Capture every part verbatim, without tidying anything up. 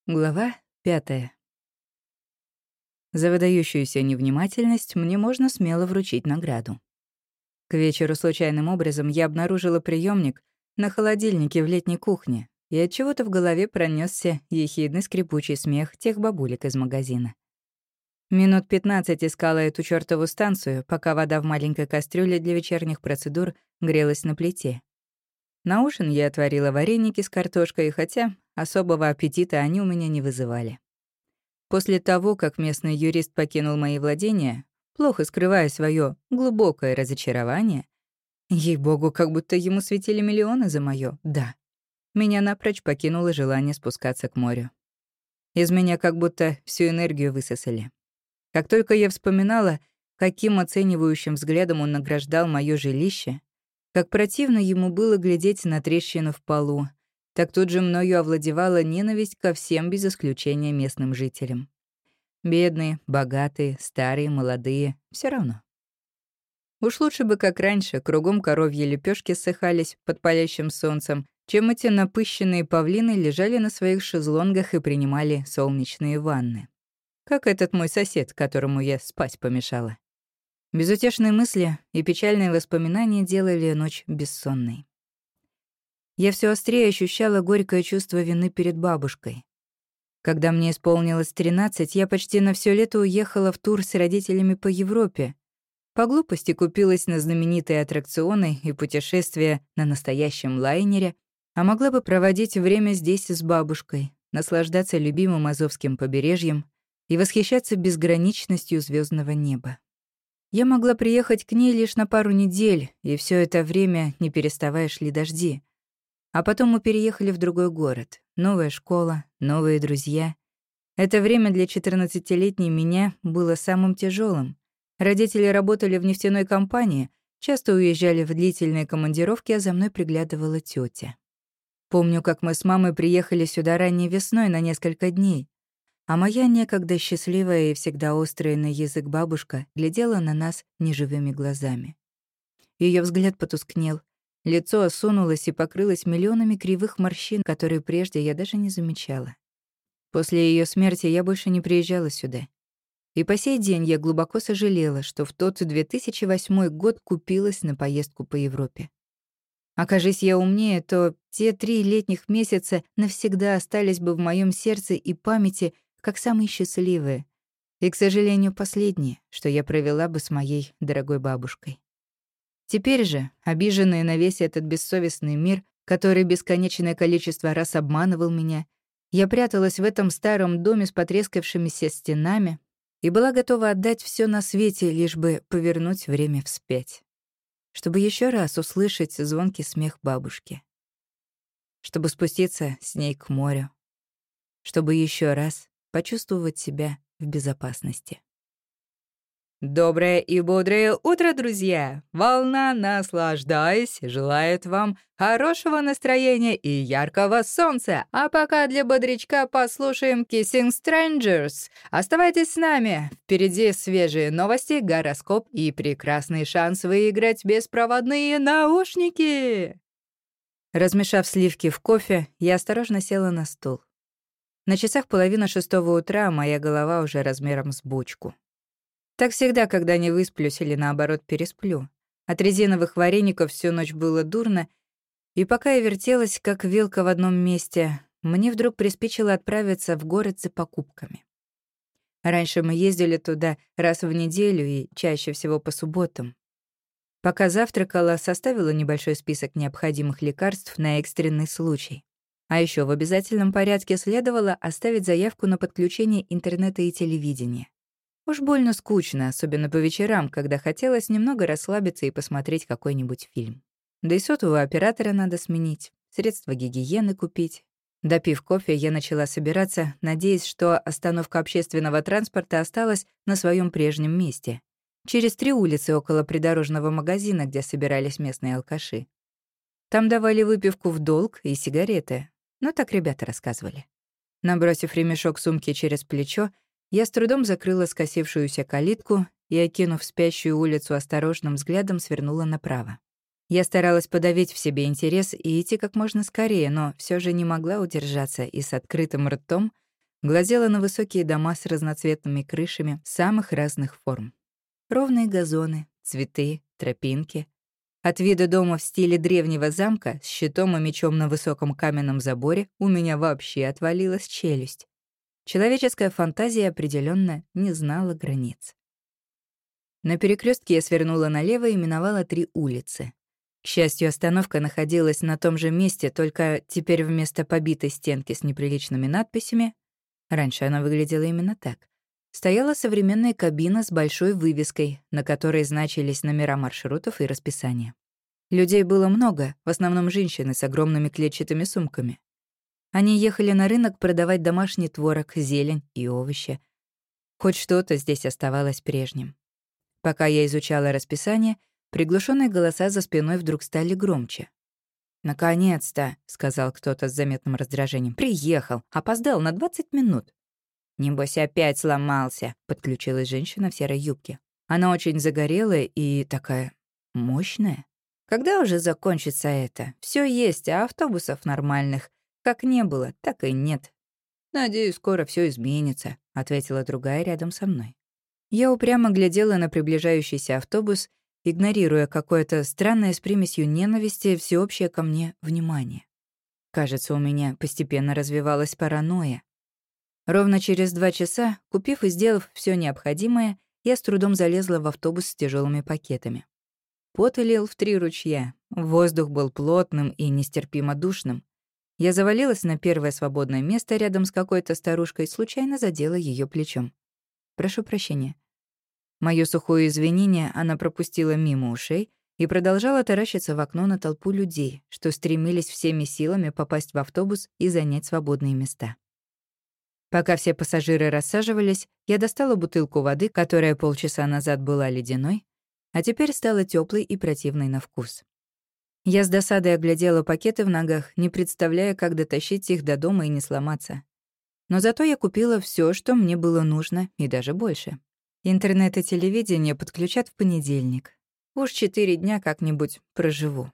Глава пятая. За выдающуюся невнимательность мне можно смело вручить награду. К вечеру случайным образом я обнаружила приемник на холодильнике в летней кухне, и отчего-то в голове пронесся ехидный скрипучий смех тех бабулек из магазина. Минут пятнадцать искала эту чёртову станцию, пока вода в маленькой кастрюле для вечерних процедур грелась на плите. На ужин я отварила вареники с картошкой, хотя особого аппетита они у меня не вызывали. После того, как местный юрист покинул мои владения, плохо скрывая своё глубокое разочарование, ей-богу, как будто ему светили миллионы за моё «да», меня напрочь покинуло желание спускаться к морю. Из меня как будто всю энергию высосали. Как только я вспоминала, каким оценивающим взглядом он награждал моё жилище, как противно ему было глядеть на трещину в полу, так тут же мною овладевала ненависть ко всем без исключения местным жителям. Бедные, богатые, старые, молодые — всё равно. Уж лучше бы, как раньше, кругом коровьи лепёшки ссыхались под палящим солнцем, чем эти напыщенные павлины лежали на своих шезлонгах и принимали солнечные ванны. Как этот мой сосед, которому я спать помешала. Безутешные мысли и печальные воспоминания делали ночь бессонной. Я всё острее ощущала горькое чувство вины перед бабушкой. Когда мне исполнилось тринадцать, я почти на всё лето уехала в тур с родителями по Европе. По глупости купилась на знаменитые аттракционы и путешествия на настоящем лайнере, а могла бы проводить время здесь с бабушкой, наслаждаться любимым Азовским побережьем и восхищаться безграничностью звёздного неба. Я могла приехать к ней лишь на пару недель, и всё это время, не переставая, шли дожди. А потом мы переехали в другой город. Новая школа, новые друзья. Это время для четырнадцатилетней меня было самым тяжелым. Родители работали в нефтяной компании, часто уезжали в длительные командировки, а за мной приглядывала тётя. Помню, как мы с мамой приехали сюда ранней весной на несколько дней, а моя некогда счастливая и всегда острая на язык бабушка глядела на нас неживыми глазами. Её взгляд потускнел, лицо осунулось и покрылось миллионами кривых морщин, которые прежде я даже не замечала. После её смерти я больше не приезжала сюда. И по сей день я глубоко сожалела, что в тот две тысячи восьмой год купилась на поездку по Европе. Окажись я умнее, то те три летних месяца навсегда остались бы в моём сердце и памяти как самые счастливые, и, к сожалению, последние, что я провела бы с моей дорогой бабушкой. Теперь же, обиженная на весь этот бессовестный мир, который бесконечное количество раз обманывал меня, я пряталась в этом старом доме с потрескавшимися стенами и была готова отдать всё на свете, лишь бы повернуть время вспять. Чтобы ещё раз услышать звонкий смех бабушки. Чтобы спуститься с ней к морю. Чтобы ещё раз почувствовать себя в безопасности. Доброе и бодрое утро, друзья! Волна, наслаждаясь, желает вам хорошего настроения и яркого солнца. А пока для бодрячка послушаем Kissing Strangers. Оставайтесь с нами. Впереди свежие новости, гороскоп и прекрасный шанс выиграть беспроводные наушники. Размешав сливки в кофе, я осторожно села на стул. На часах половина шестого утра, а моя голова уже размером с бочку. Так всегда, когда не высплюсь или, наоборот, пересплю. От резиновых вареников всю ночь было дурно, и пока я вертелась, как вилка в одном месте, мне вдруг приспичило отправиться в город за покупками. Раньше мы ездили туда раз в неделю и чаще всего по субботам. Пока завтракала, составила небольшой список необходимых лекарств на экстренный случай. А ещё в обязательном порядке следовало оставить заявку на подключение интернета и телевидения. Уж больно скучно, особенно по вечерам, когда хотелось немного расслабиться и посмотреть какой-нибудь фильм. Да и сотового оператора надо сменить, средства гигиены купить. Допив кофе, я начала собираться, надеясь, что остановка общественного транспорта осталась на своём прежнем месте. Через три улицы около придорожного магазина, где собирались местные алкаши. Там давали выпивку в долг и сигареты. Ну, так ребята рассказывали. Набросив ремешок сумки через плечо, я с трудом закрыла скосившуюся калитку и, окинув спящую улицу осторожным взглядом, свернула направо. Я старалась подавить в себе интерес и идти как можно скорее, но всё же не могла удержаться и с открытым ртом Глазела на высокие дома с разноцветными крышами самых разных форм. Ровные газоны, цветы, тропинки. От вида дома в стиле древнего замка с щитом и мечом на высоком каменном заборе у меня вообще отвалилась челюсть. Человеческая фантазия определенно не знала границ. На перекрестке я свернула налево и миновала три улицы. К счастью, остановка находилась на том же месте, только теперь вместо побитой стенки с неприличными надписями, раньше она выглядела именно так, стояла современная кабина с большой вывеской, на которой значились номера маршрутов и расписание. Людей было много, в основном женщины с огромными клетчатыми сумками. Они ехали на рынок продавать домашний творог, зелень и овощи. Хоть что-то здесь оставалось прежним. Пока я изучала расписание, приглушенные голоса за спиной вдруг стали громче. «Наконец-то», — сказал кто-то с заметным раздражением, — «приехал, опоздал на двадцать минут». «Небось, опять сломался», — подключилась женщина в серой юбке. Она очень загорелая и такая мощная. «Когда уже закончится это? Все есть, а автобусов нормальных как не было, так и нет». «Надеюсь, скоро все изменится», — ответила другая рядом со мной. Я упрямо глядела на приближающийся автобус, игнорируя какое-то странное с примесью ненависти всеобщее ко мне внимание. Кажется, у меня постепенно развивалась паранойя. Ровно через два часа, купив и сделав все необходимое, я с трудом залезла в автобус с тяжелыми пакетами. Пот лил в три ручья, воздух был плотным и нестерпимо душным. Я завалилась на первое свободное место рядом с какой-то старушкой и случайно задела ее плечом. «Прошу прощения». Моё сухое извинение она пропустила мимо ушей и продолжала таращиться в окно на толпу людей, что стремились всеми силами попасть в автобус и занять свободные места. Пока все пассажиры рассаживались, я достала бутылку воды, которая полчаса назад была ледяной, а теперь стала тёплой и противной на вкус. Я с досадой оглядела пакеты в ногах, не представляя, как дотащить их до дома и не сломаться. Но зато я купила всё, что мне было нужно, и даже больше. Интернет и телевидение подключат в понедельник. Уж четыре дня как-нибудь проживу.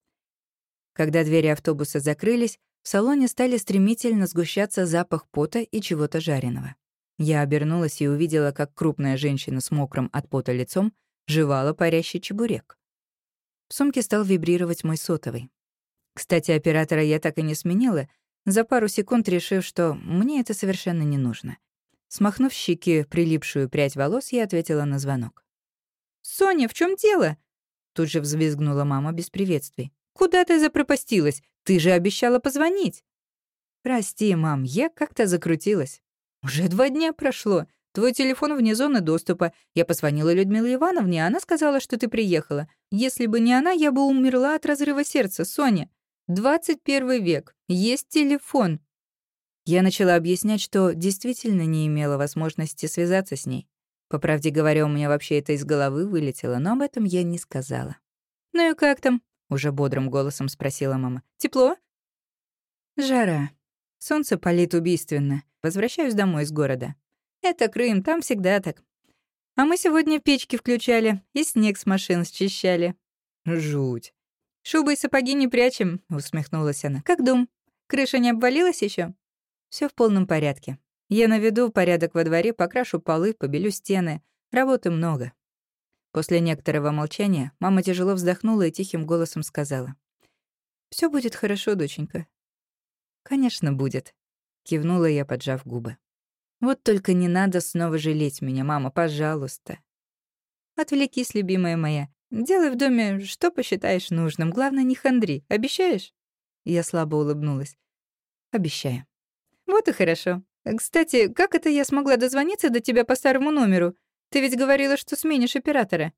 Когда двери автобуса закрылись, в салоне стали стремительно сгущаться запах пота и чего-то жареного. Я обернулась и увидела, как крупная женщина с мокрым от пота лицом жевала парящий чебурек. В сумке стал вибрировать мой сотовый. Кстати, оператора я так и не сменила, за пару секунд решив, что мне это совершенно не нужно. Смахнув с щеки прилипшую прядь волос, я ответила на звонок. «Соня, в чем дело?» Тут же взвизгнула мама без приветствий. «Куда ты запропастилась? Ты же обещала позвонить». «Прости, мам, я как-то закрутилась. Уже два дня прошло. Твой телефон вне зоны доступа. Я позвонила Людмиле Ивановне, она сказала, что ты приехала. Если бы не она, я бы умерла от разрыва сердца, Соня. двадцать первый век. Есть телефон». Я начала объяснять, что действительно не имела возможности связаться с ней. По правде говоря, у меня вообще это из головы вылетело, но об этом я не сказала. «Ну и как там?» — уже бодрым голосом спросила мама. «Тепло?» «Жара. Солнце палит убийственно. Возвращаюсь домой из города. Это Крым, там всегда так. А мы сегодня печки включали и снег с машин счищали». «Жуть». «Шубы и сапоги не прячем», — усмехнулась она. «Как дом? Крыша не обвалилась еще? Все в полном порядке. Я наведу порядок во дворе, покрашу полы, побелю стены. Работы много». После некоторого молчания мама тяжело вздохнула и тихим голосом сказала. «Все будет хорошо, доченька». «Конечно, будет», — кивнула я, поджав губы. «Вот только не надо снова жалеть меня, мама, пожалуйста. Отвлекись, любимая моя. Делай в доме, что посчитаешь нужным. Главное, не хандри. Обещаешь?» Я слабо улыбнулась. «Обещаю». «Вот и хорошо. Кстати, как это я смогла дозвониться до тебя по старому номеру? Ты ведь говорила, что сменишь оператора».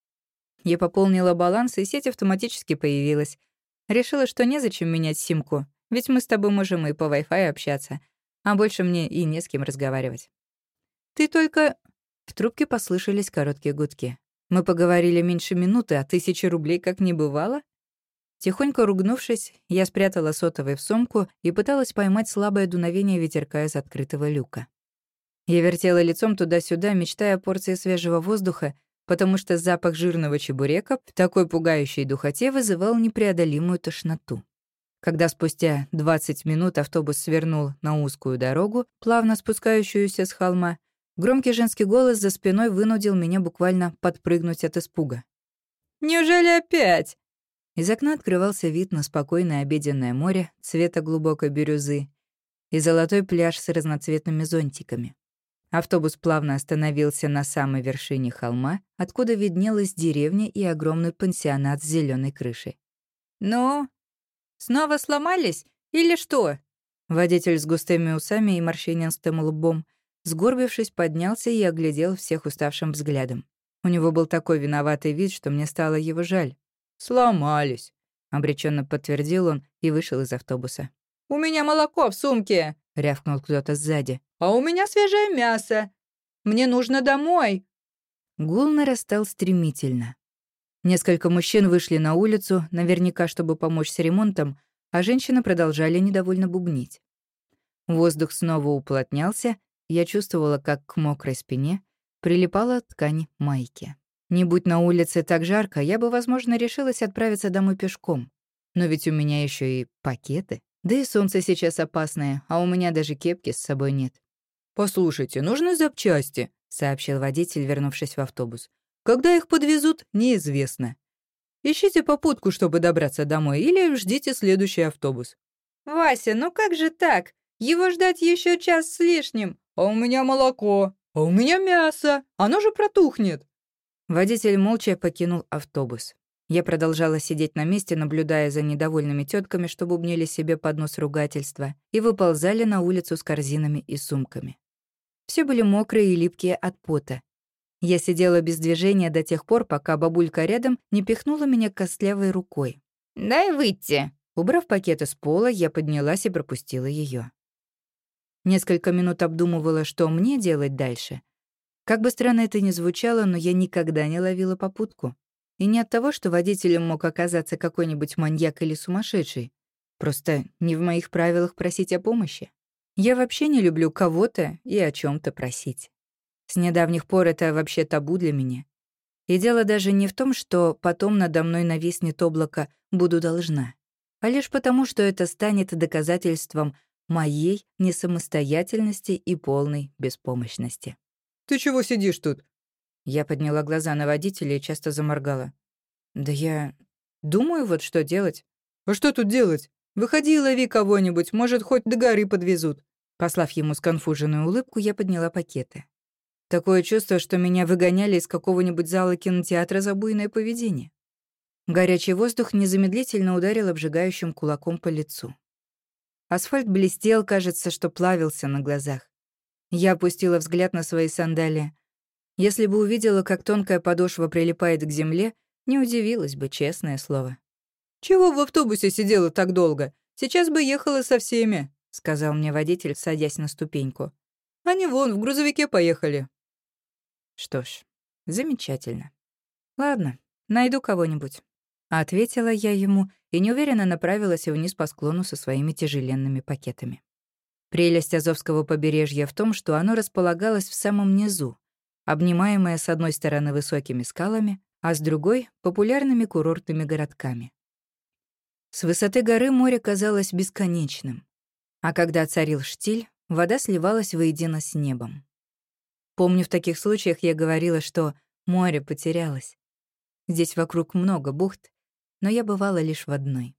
Я пополнила баланс, и сеть автоматически появилась. Решила, что незачем менять симку, ведь мы с тобой можем и по Wi-Fi общаться, а больше мне и не с кем разговаривать. «Ты только...» В трубке послышались короткие гудки. «Мы поговорили меньше минуты, а тысячи рублей как не бывало?» Тихонько ругнувшись, я спрятала сотовый в сумку и пыталась поймать слабое дуновение ветерка из открытого люка. Я вертела лицом туда-сюда, мечтая о порции свежего воздуха, потому что запах жирного чебурека в такой пугающей духоте вызывал непреодолимую тошноту. Когда спустя двадцать минут автобус свернул на узкую дорогу, плавно спускающуюся с холма, громкий женский голос за спиной вынудил меня буквально подпрыгнуть от испуга. «Неужели опять?» Из окна открывался вид на спокойное обеденное море цвета глубокой бирюзы и золотой пляж с разноцветными зонтиками. Автобус плавно остановился на самой вершине холма, откуда виднелась деревня и огромный пансионат с зеленой крышей. «Ну, снова сломались или что?» Водитель с густыми усами и морщинистым лбом, сгорбившись, поднялся и оглядел всех уставшим взглядом. У него был такой виноватый вид, что мне стало его жаль. «Сломались», — обреченно подтвердил он и вышел из автобуса. «У меня молоко в сумке!» — рявкнул кто-то сзади. «А у меня свежее мясо! Мне нужно домой!» Гул нарастал стремительно. Несколько мужчин вышли на улицу, наверняка, чтобы помочь с ремонтом, а женщины продолжали недовольно бубнить. Воздух снова уплотнялся, я чувствовала, как к мокрой спине прилипала ткань майки. Не будь на улице так жарко, я бы, возможно, решилась отправиться домой пешком. Но ведь у меня еще и пакеты. Да и солнце сейчас опасное, а у меня даже кепки с собой нет. «Послушайте, нужны запчасти», — сообщил водитель, вернувшись в автобус. «Когда их подвезут, неизвестно. Ищите попутку, чтобы добраться домой, или ждите следующий автобус». «Вася, ну как же так? Его ждать еще час с лишним. А у меня молоко, а у меня мясо, оно же протухнет». Водитель молча покинул автобус. Я продолжала сидеть на месте, наблюдая за недовольными тетками, что бубнили себе под нос ругательства, и выползали на улицу с корзинами и сумками. Все были мокрые и липкие от пота. Я сидела без движения до тех пор, пока бабулька рядом не пихнула меня костлявой рукой. «Дай выйти!» Убрав пакеты с пола, я поднялась и пропустила ее. Несколько минут обдумывала, что мне делать дальше. Как бы странно это ни звучало, но я никогда не ловила попутку. И не от того, что водителем мог оказаться какой-нибудь маньяк или сумасшедший. Просто не в моих правилах просить о помощи. Я вообще не люблю кого-то и о чем то просить. С недавних пор это вообще табу для меня. И дело даже не в том, что потом надо мной нависнет облако «буду должна», а лишь потому, что это станет доказательством моей несамостоятельности и полной беспомощности. «Ты чего сидишь тут?» Я подняла глаза на водителя и часто заморгала. «Да я думаю, вот что делать». «А что тут делать? Выходи и лови кого-нибудь, может, хоть до горы подвезут». Послав ему сконфуженную улыбку, я подняла пакеты. Такое чувство, что меня выгоняли из какого-нибудь зала кинотеатра за буйное поведение. Горячий воздух незамедлительно ударил обжигающим кулаком по лицу. Асфальт блестел, кажется, что плавился на глазах. Я опустила взгляд на свои сандалии. Если бы увидела, как тонкая подошва прилипает к земле, не удивилась бы, честное слово. «Чего в автобусе сидела так долго? Сейчас бы ехала со всеми», — сказал мне водитель, садясь на ступеньку. «Они вон, в грузовике поехали». Что ж, замечательно. Ладно, найду кого-нибудь. Ответила я ему и неуверенно направилась вниз по склону со своими тяжеленными пакетами. Прелесть Азовского побережья в том, что оно располагалось в самом низу, обнимаемое с одной стороны высокими скалами, а с другой — популярными курортными городками. С высоты горы море казалось бесконечным, а когда царил штиль, вода сливалась воедино с небом. Помню, в таких случаях я говорила, что море потерялось. Здесь вокруг много бухт, но я бывала лишь в одной.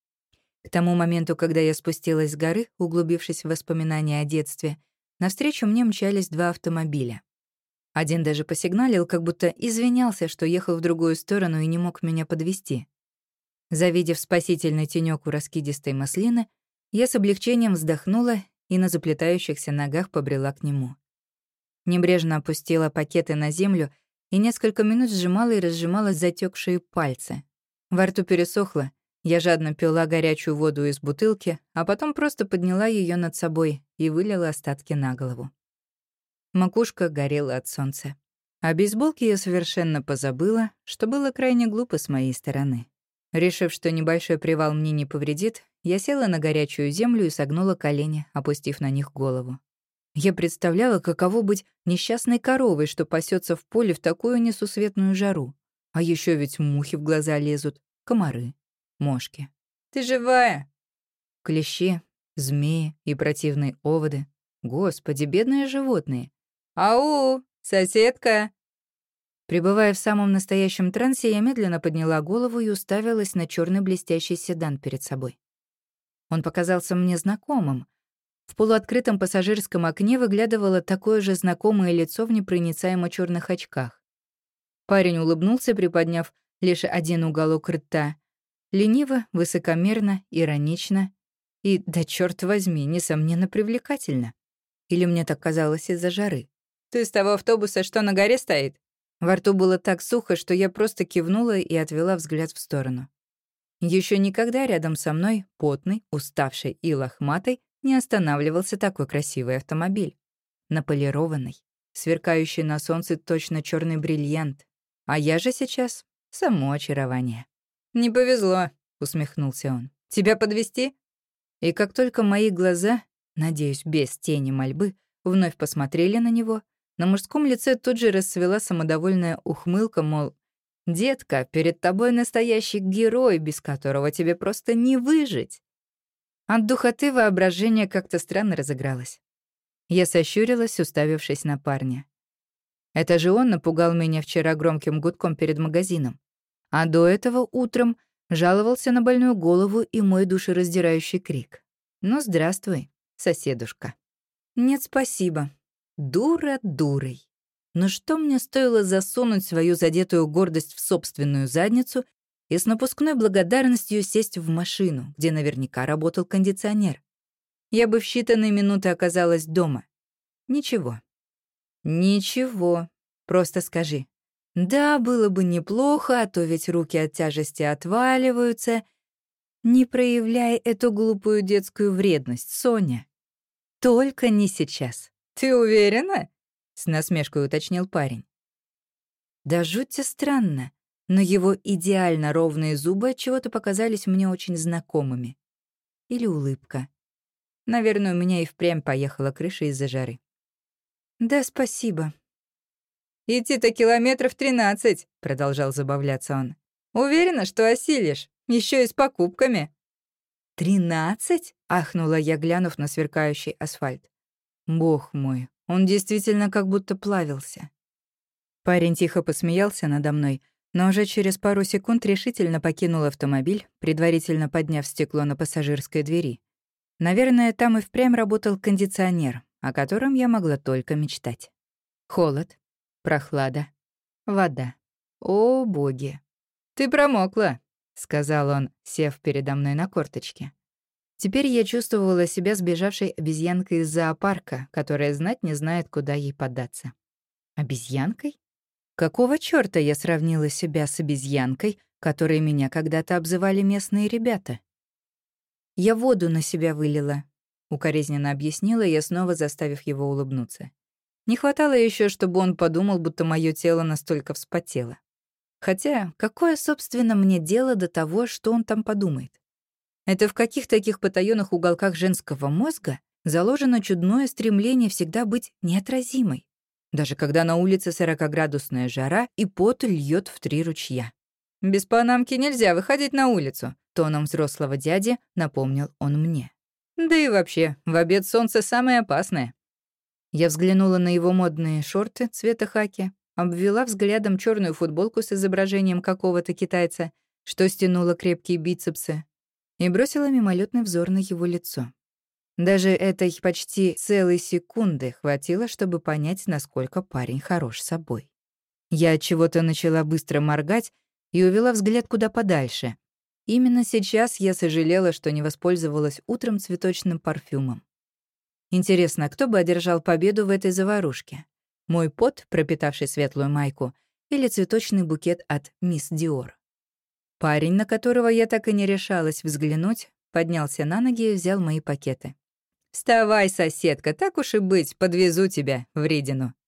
К тому моменту, когда я спустилась с горы, углубившись в воспоминания о детстве, навстречу мне мчались два автомобиля. Один даже посигналил, как будто извинялся, что ехал в другую сторону и не мог меня подвезти. Завидев спасительный тенёк у раскидистой маслины, я с облегчением вздохнула и на заплетающихся ногах побрела к нему. Небрежно опустила пакеты на землю и несколько минут сжимала и разжимала затекшие пальцы. Во рту пересохло, я жадно пила горячую воду из бутылки, а потом просто подняла ее над собой и вылила остатки на голову. Макушка горела от солнца. О бейсболке я совершенно позабыла, что было крайне глупо с моей стороны. Решив, что небольшой привал мне не повредит, я села на горячую землю и согнула колени, опустив на них голову. Я представляла, каково быть несчастной коровой, что пасется в поле в такую несусветную жару. А еще ведь мухи в глаза лезут, комары, мошки. «Ты живая?» Клещи, змеи и противные оводы. Господи, бедные животные. «Ау, соседка!» Пребывая в самом настоящем трансе, я медленно подняла голову и уставилась на черный блестящий седан перед собой. Он показался мне знакомым. В полуоткрытом пассажирском окне выглядывало такое же знакомое лицо в непроницаемо черных очках. Парень улыбнулся, приподняв лишь один уголок рта. Лениво, высокомерно, иронично и, да черт возьми, несомненно, привлекательно. Или мне так казалось из-за жары. «Ты с того автобуса, что на горе стоит?» Во рту было так сухо, что я просто кивнула и отвела взгляд в сторону. Еще никогда рядом со мной, потный, уставший и лохматый, не останавливался такой красивый автомобиль. Наполированный, сверкающий на солнце точно черный бриллиант. А я же сейчас само очарование. «Не повезло», — усмехнулся он. «Тебя подвезти?» И как только мои глаза, надеюсь, без тени мольбы, вновь посмотрели на него, на мужском лице тут же расцвела самодовольная ухмылка, мол, «Детка, перед тобой настоящий герой, без которого тебе просто не выжить». От духоты воображение как-то странно разыгралось. Я сощурилась, уставившись на парня. Это же он напугал меня вчера громким гудком перед магазином. А до этого утром жаловался на больную голову и мой душераздирающий крик. «Ну, здравствуй, соседушка». «Нет, спасибо. Дура дурой. Но что мне стоило засунуть свою задетую гордость в собственную задницу и с напускной благодарностью сесть в машину, где наверняка работал кондиционер? Я бы в считанные минуты оказалась дома. Ничего. Ничего. Просто скажи. Да, было бы неплохо, а то ведь руки от тяжести отваливаются. Не проявляй эту глупую детскую вредность, Соня. Только не сейчас. Ты уверена? С насмешкой уточнил парень. Да жутко странно, но его идеально ровные зубы отчего-то показались мне очень знакомыми. Или улыбка. Наверное, у меня и впрямь поехала крыша из-за жары. Да, спасибо. «Идти-то километров тринадцать», — продолжал забавляться он. «Уверена, что осилишь, еще и с покупками». «Тринадцать?» — ахнула я, глянув на сверкающий асфальт. Бог мой, он действительно как будто плавился. Парень тихо посмеялся надо мной, но уже через пару секунд решительно покинул автомобиль, предварительно подняв стекло на пассажирской двери. Наверное, там и впрямь работал кондиционер, о котором я могла только мечтать. Холод, прохлада, вода. О, боги! «Ты промокла», — сказал он, сев передо мной на корточке. Теперь я чувствовала себя сбежавшей обезьянкой из зоопарка, которая знать не знает, куда ей податься. Обезьянкой? Какого чёрта я сравнила себя с обезьянкой, которой меня когда-то обзывали местные ребята? «Я воду на себя вылила», — укоризненно объяснила я, снова заставив его улыбнуться. Не хватало еще, чтобы он подумал, будто мое тело настолько вспотело. Хотя, какое, собственно, мне дело до того, что он там подумает? Это в каких таких потаённых уголках женского мозга заложено чудное стремление всегда быть неотразимой, даже когда на улице сорокаградусная жара и пот льёт в три ручья. «Без панамки нельзя выходить на улицу», — тоном взрослого дяди напомнил он мне. «Да и вообще, в обед солнце самое опасное». Я взглянула на его модные шорты цвета хаки, обвела взглядом черную футболку с изображением какого-то китайца, что стянуло крепкие бицепсы, и бросила мимолетный взор на его лицо. Даже этой почти целой секунды хватило, чтобы понять, насколько парень хорош собой. Я от чего-то начала быстро моргать и увела взгляд куда подальше. Именно сейчас я сожалела, что не воспользовалась утром цветочным парфюмом. Интересно, кто бы одержал победу в этой заварушке? Мой пот, пропитавший светлую майку, или цветочный букет от мисс Диор? Парень, на которого я так и не решалась взглянуть, поднялся на ноги и взял мои пакеты. «Вставай, соседка, так уж и быть, подвезу тебя, вредину».